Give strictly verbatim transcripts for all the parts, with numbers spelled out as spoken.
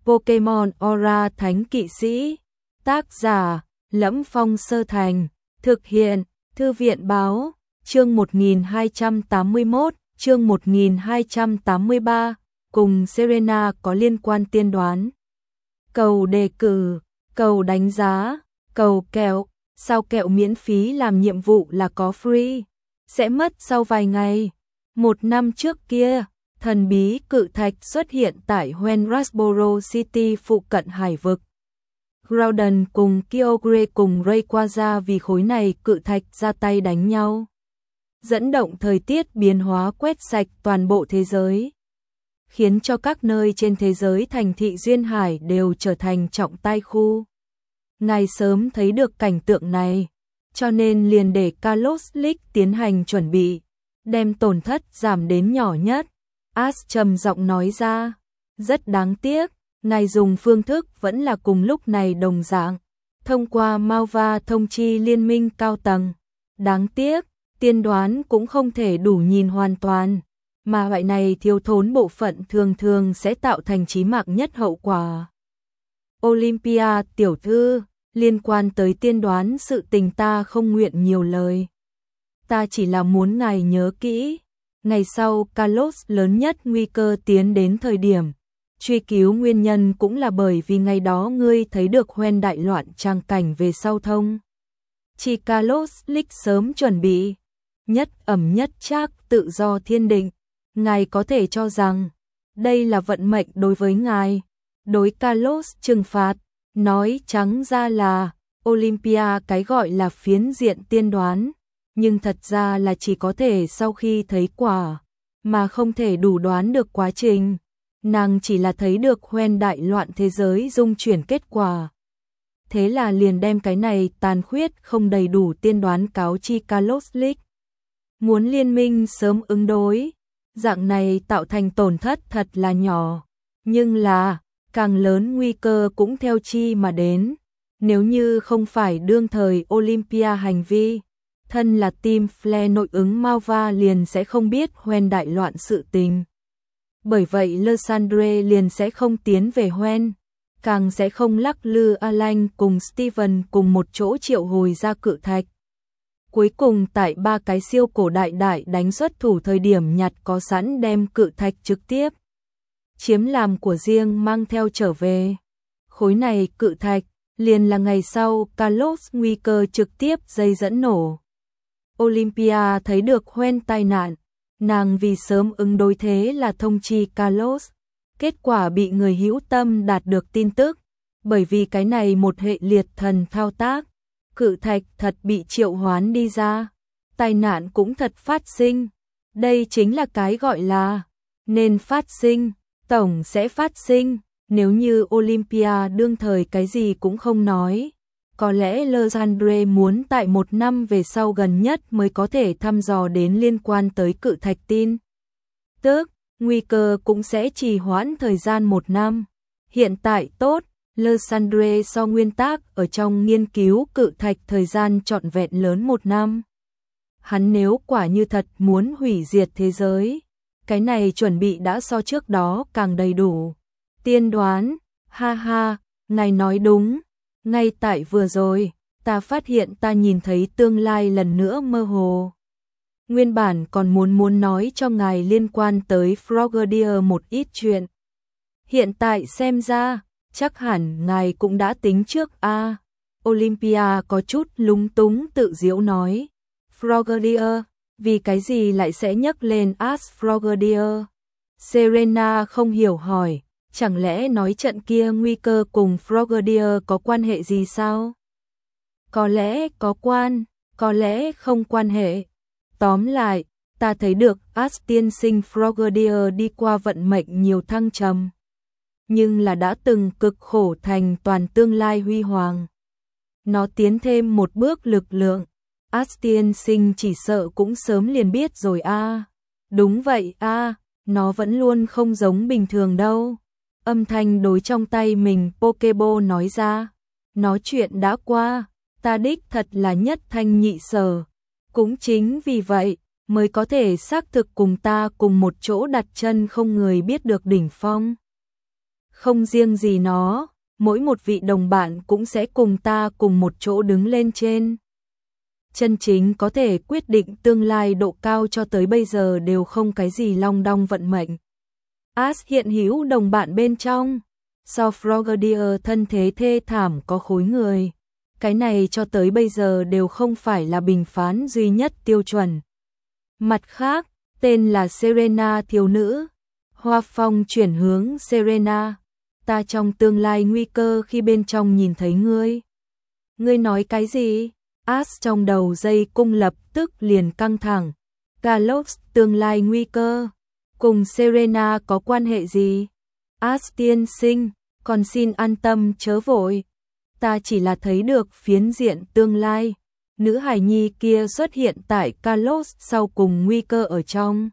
Pokemon Aura Thánh Kỵ Sĩ. Tác giả: Lẫm Phong Sơ Thành. Thực hiện: Thư viện báo. Chương một nghìn hai trăm tám mươi mốt, chương một nghìn hai trăm tám mươi ba, cùng Serena có liên quan tiên đoán. Cầu đề cử, cầu đánh giá, cầu kẹo, sao kẹo miễn phí làm nhiệm vụ là có free, sẽ mất sau vài ngày. Một năm trước kia, thần bí cự thạch xuất hiện tại Wensboro City phụ cận hải vực. Groudon cùng Kyogre cùng Rayquaza vì khối này cự thạch ra tay đánh nhau, dẫn động thời tiết biến hóa quét sạch toàn bộ thế giới, khiến cho các nơi trên thế giới thành thị duyên hải đều trở thành trọng tài khu. Ngài sớm thấy được cảnh tượng này, cho nên liền để Kalos League tiến hành chuẩn bị, đem tổn thất giảm đến nhỏ nhất. Ash trầm giọng nói ra, rất đáng tiếc, ngài dùng phương thức vẫn là cùng lúc này đồng dạng, thông qua Malva thông chi liên minh cao tầng. Đáng tiếc, tiên đoán cũng không thể đủ nhìn hoàn toàn, mà loại này thiếu thốn bộ phận thường thường sẽ tạo thành chí mạng nhất hậu quả. Olympia tiểu thư, liên quan tới tiên đoán sự tình ta không nguyện nhiều lời. Ta chỉ là muốn ngài nhớ kỹ, ngày sau Kalos lớn nhất nguy cơ tiến đến thời điểm, truy cứu nguyên nhân cũng là bởi vì ngày đó ngươi thấy được Hoen đại loạn trang cảnh về sau thông. Chỉ Kalos League sớm chuẩn bị, nhất ẩm nhất trác tự do thiên định, ngài có thể cho rằng đây là vận mệnh đối với ngài, đối Kalos trừng phạt, nói trắng ra là Olympia cái gọi là phiến diện tiên đoán, nhưng thật ra là chỉ có thể sau khi thấy quả, mà không thể đủ đoán được quá trình. Nàng chỉ là thấy được Hoen đại loạn thế giới dung chuyển kết quả. Thế là liền đem cái này tàn khuyết không đầy đủ tiên đoán cáo chi Kalos League. Muốn liên minh sớm ứng đối, dạng này tạo thành tổn thất thật là nhỏ, nhưng là càng lớn nguy cơ cũng theo chi mà đến. Nếu như không phải đương thời Olympia hành vi, thân là team Flare nội ứng Malva liền sẽ không biết Hoen đại loạn sự tình. Bởi vậy Lysandre liền sẽ không tiến về Hoen, càng sẽ không lắc lư Alan cùng Steven cùng một chỗ triệu hồi ra cự thạch. Cuối cùng tại ba cái siêu cổ đại đại đánh xuất thủ thời điểm nhặt có sẵn đem cự thạch trực tiếp chiếm làm của riêng mang theo trở về. Khối này cự thạch liền là ngày sau Kalos nguy cơ trực tiếp dây dẫn nổ. Olympia thấy được Hoen tai nạn, nàng vì sớm ứng đối thế là thông chi Kalos, kết quả bị người hữu tâm đạt được tin tức, bởi vì cái này một hệ liệt thần thao tác, cự thạch thật bị triệu hoán đi ra, tai nạn cũng thật phát sinh. Đây chính là cái gọi là nên phát sinh, tổng sẽ phát sinh. Nếu như Olympia đương thời cái gì cũng không nói, có lẽ Lysandre muốn tại một năm về sau gần nhất mới có thể thăm dò đến liên quan tới cự thạch tin tức, nguy cơ cũng sẽ trì hoãn thời gian một năm. Hiện tại tốt, Lysandre so nguyên tắc ở trong nghiên cứu cự thạch thời gian trọn vẹn lớn một năm. Hắn nếu quả như thật muốn hủy diệt thế giới, cái này chuẩn bị đã so trước đó càng đầy đủ. Tiên đoán, ha ha, ngài nói đúng, ngay tại vừa rồi, ta phát hiện ta nhìn thấy tương lai lần nữa mơ hồ. Nguyên bản còn muốn muốn nói cho ngài liên quan tới Frogadier một ít chuyện. Hiện tại xem ra, chắc hẳn ngài cũng đã tính trước a. À, Olympia có chút lúng túng tự giễu nói. Frogadier, vì cái gì lại sẽ nhắc lên Ash Frogadier? Serena không hiểu hỏi. Chẳng lẽ nói trận kia nguy cơ cùng Frogadier có quan hệ gì sao? Có lẽ có quan, có lẽ không quan hệ. Tóm lại, ta thấy được Ash tiên sinh Frogadier đi qua vận mệnh nhiều thăng trầm, nhưng là đã từng cực khổ thành toàn tương lai huy hoàng. Nó tiến thêm một bước lực lượng, Ash tiên sinh chỉ sợ cũng sớm liền biết rồi a. À. Đúng vậy a, à, nó vẫn luôn không giống bình thường đâu. Âm thanh đối trong tay mình Pokeball nói ra, nói chuyện đã qua, ta đích thật là nhất thanh nhị sở, cũng chính vì vậy mới có thể xác thực cùng ta cùng một chỗ đặt chân không người biết được đỉnh phong. Không riêng gì nó, mỗi một vị đồng bạn cũng sẽ cùng ta cùng một chỗ đứng lên trên. Chân chính có thể quyết định tương lai độ cao cho tới bây giờ đều không cái gì long đong vận mệnh. As hiện hữu đồng bạn bên trong, so Frogadier thân thế thê thảm có khối người. Cái này cho tới bây giờ đều không phải là bình phán duy nhất tiêu chuẩn. Mặt khác, tên là Serena thiếu nữ. Hoa Phong chuyển hướng Serena. Ta trong tương lai nguy cơ khi bên trong nhìn thấy ngươi. Ngươi nói cái gì? As trong đầu dây cung lập tức liền căng thẳng. Carlos tương lai nguy cơ. Cùng Serena có quan hệ gì? As tiên sinh, còn xin an tâm chớ vội. Ta chỉ là thấy được phiến diện tương lai. Nữ hài nhi kia xuất hiện tại Carlos sau cùng nguy cơ ở trong.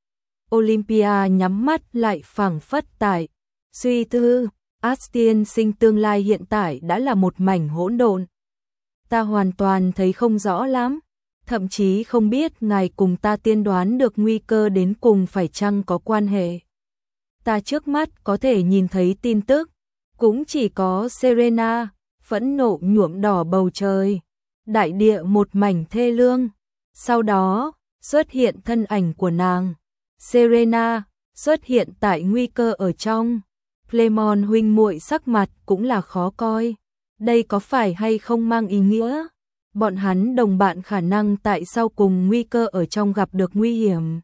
Olympia nhắm mắt lại phảng phất tại. Suy tư, As tiên sinh tương lai hiện tại đã là một mảnh hỗn độn. Ta hoàn toàn thấy không rõ lắm. Thậm chí không biết ngài cùng ta tiên đoán được nguy cơ đến cùng phải chăng có quan hệ. Ta trước mắt có thể nhìn thấy tin tức. Cũng chỉ có Serena, phẫn nộ nhuộm đỏ bầu trời. Đại địa một mảnh thê lương. Sau đó, xuất hiện thân ảnh của nàng. Serena, xuất hiện tại nguy cơ ở trong. Clemon huynh muội sắc mặt cũng là khó coi. Đây có phải hay không mang ý nghĩa? Bọn hắn đồng bạn khả năng tại sau cùng nguy cơ ở trong gặp được nguy hiểm.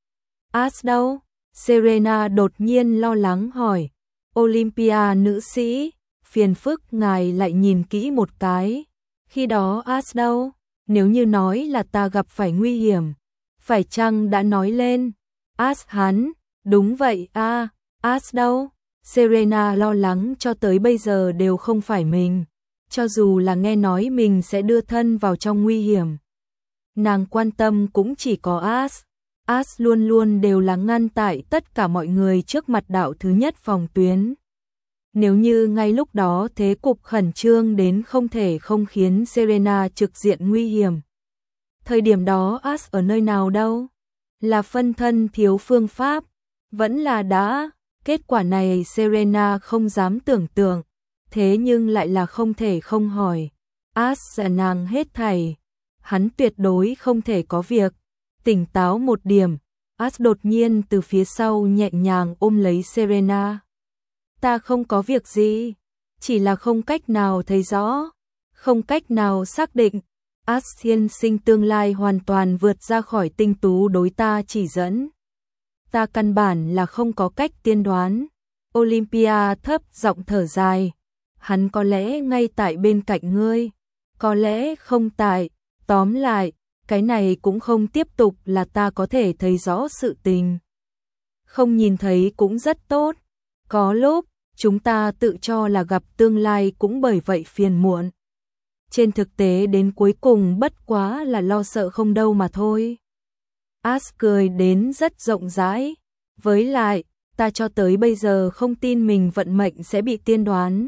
As đâu? Serena đột nhiên lo lắng hỏi. Olympia nữ sĩ, phiền phức ngài lại nhìn kỹ một cái. Khi đó As đâu? Nếu như nói là ta gặp phải nguy hiểm, phải chăng đã nói lên? As hắn, đúng vậy a, à, As đâu? Serena lo lắng cho tới bây giờ đều không phải mình. Cho dù là nghe nói mình sẽ đưa thân vào trong nguy hiểm, nàng quan tâm cũng chỉ có As. As luôn luôn đều là ngăn tại tất cả mọi người trước mặt đạo thứ nhất phòng tuyến. Nếu như ngay lúc đó thế cục khẩn trương đến không thể không khiến Serena trực diện nguy hiểm. Thời điểm đó As ở nơi nào đâu? Là phân thân thiếu phương pháp? Vẫn là đã? Kết quả này Serena không dám tưởng tượng. Thế nhưng lại là không thể không hỏi. As là nàng hết thảy. Hắn tuyệt đối không thể có việc. Tỉnh táo một điểm. As đột nhiên từ phía sau nhẹ nhàng ôm lấy Serena. Ta không có việc gì. Chỉ là không cách nào thấy rõ. Không cách nào xác định. As thiên sinh tương lai hoàn toàn vượt ra khỏi tinh tú đối ta chỉ dẫn. Ta căn bản là không có cách tiên đoán. Olympia thấp giọng thở dài. Hắn có lẽ ngay tại bên cạnh ngươi, có lẽ không tại, tóm lại, cái này cũng không tiếp tục là ta có thể thấy rõ sự tình. Không nhìn thấy cũng rất tốt, có lúc, chúng ta tự cho là gặp tương lai cũng bởi vậy phiền muộn. Trên thực tế đến cuối cùng bất quá là lo sợ không đâu mà thôi. As cười đến rất rộng rãi, với lại, ta cho tới bây giờ không tin mình vận mệnh sẽ bị tiên đoán.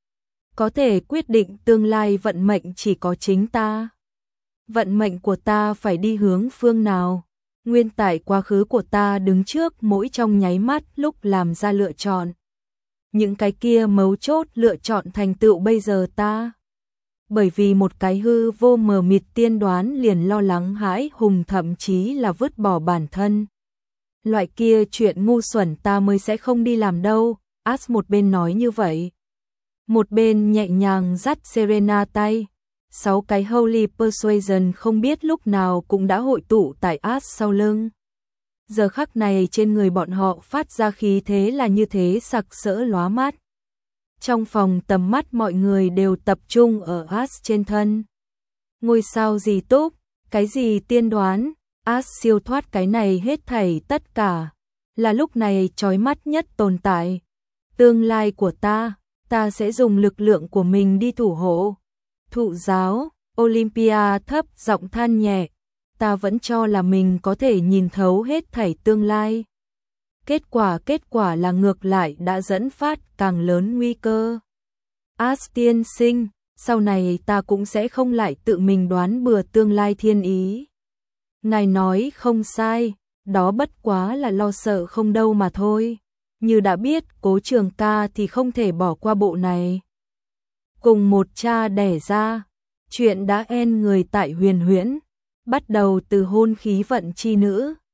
Có thể quyết định tương lai vận mệnh chỉ có chính ta. Vận mệnh của ta phải đi hướng phương nào? Nguyên tại quá khứ của ta đứng trước mỗi trong nháy mắt lúc làm ra lựa chọn. Những cái kia mấu chốt lựa chọn thành tựu bây giờ ta. Bởi vì một cái hư vô mờ mịt tiên đoán liền lo lắng hãi hùng thậm chí là vứt bỏ bản thân. Loại kia chuyện ngu xuẩn ta mới sẽ không đi làm đâu. As một bên nói như vậy. Một bên nhẹ nhàng dắt Serena tay. Sáu cái Holy Persuasion không biết lúc nào cũng đã hội tụ tại As sau lưng. Giờ khắc này trên người bọn họ phát ra khí thế là như thế sặc sỡ lóa mắt. Trong phòng tầm mắt mọi người đều tập trung ở As trên thân. Ngôi sao gì túc, cái gì tiên đoán, As siêu thoát cái này hết thảy tất cả. Là lúc này chói mắt nhất tồn tại. Tương lai của ta, ta sẽ dùng lực lượng của mình đi thủ hộ. Thụ giáo, Olympia thấp giọng than nhẹ. Ta vẫn cho là mình có thể nhìn thấu hết thảy tương lai. Kết quả kết quả là ngược lại đã dẫn phát càng lớn nguy cơ. As tiên sinh, sau này ta cũng sẽ không lại tự mình đoán bừa tương lai thiên ý. Ngài nói không sai, đó bất quá là lo sợ không đâu mà thôi. như đã biết Cố Trường Ca thì không thể bỏ qua bộ này. Cùng một cha đẻ ra, chuyện đã en người tại Huyền Huyễn, bắt đầu từ hôn khí vận chi nữ,